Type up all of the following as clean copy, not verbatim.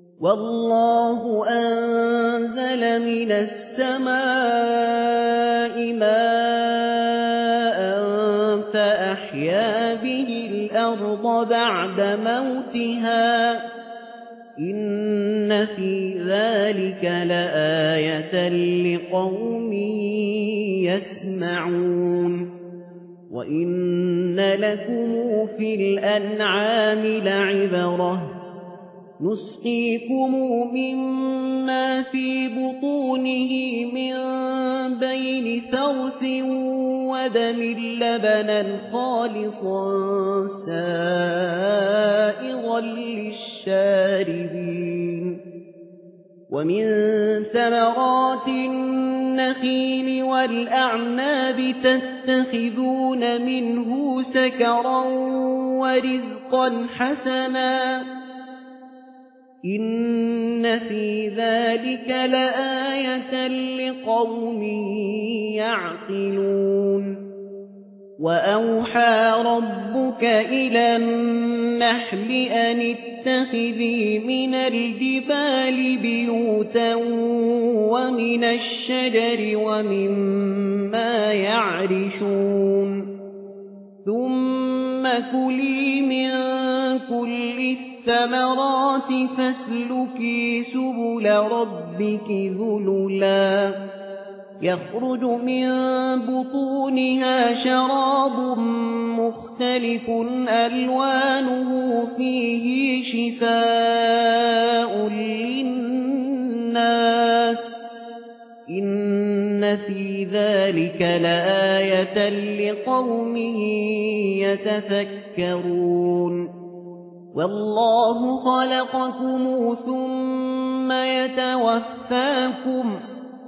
والله أنزل من السماء ماء فأحيا به الأرض بعد موتها إن في ذلك لآية لقوم يسمعون وإن لكم في الأنعام لعبرة نسقيكم مما في بطونه من بين فرث ودم لبنا خالصا سائغا للشاربين ومن ثمرات النخيل والأعناب تتخذون منه سكرا ورزقا حسنا إن في ذلك لآية لقوم يعقلون وأوحى ربك إلى النحل أن اتخذي من الجبال بيوتا ومن الشجر ومما يعرشون ثم كلي من كل الثمرات فاسلكي سبل ربك ذللا يخرج من بطونها شراب مختلف ألوانه فيه شفاء للناس إن في ذلك لآية لقوم يتفكرون والله خلقكم ثم يتوفاكم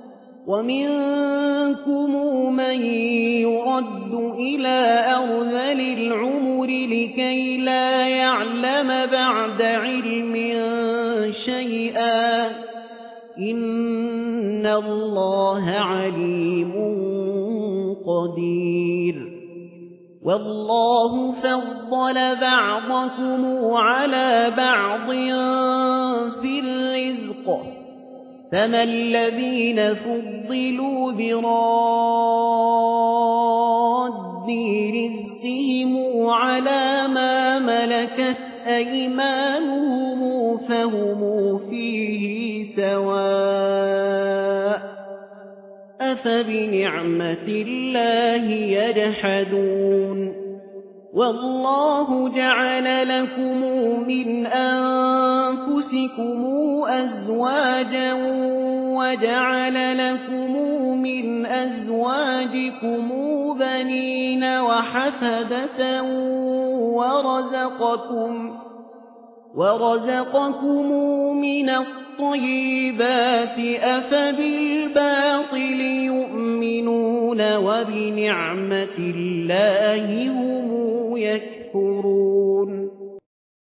ومنكم من يرد إلى أرذل العمر لكي لا يعلم بعد علم شيئا إن الله عليم قدير والله فضل بعضكم على بعض في الرزق فما الذين فضلوا براد رزقهم على ما ملكت أيمانهم فهم فيه سواء أفبنعمة الله يجحدون والله جعل لكم من أنفسكم أزواجا وجعل لكم من أزواجكم بنين وحفدة ورزقكم من الطيبات أفبالباطل يؤمنون وبنعمة الله هم يكفرون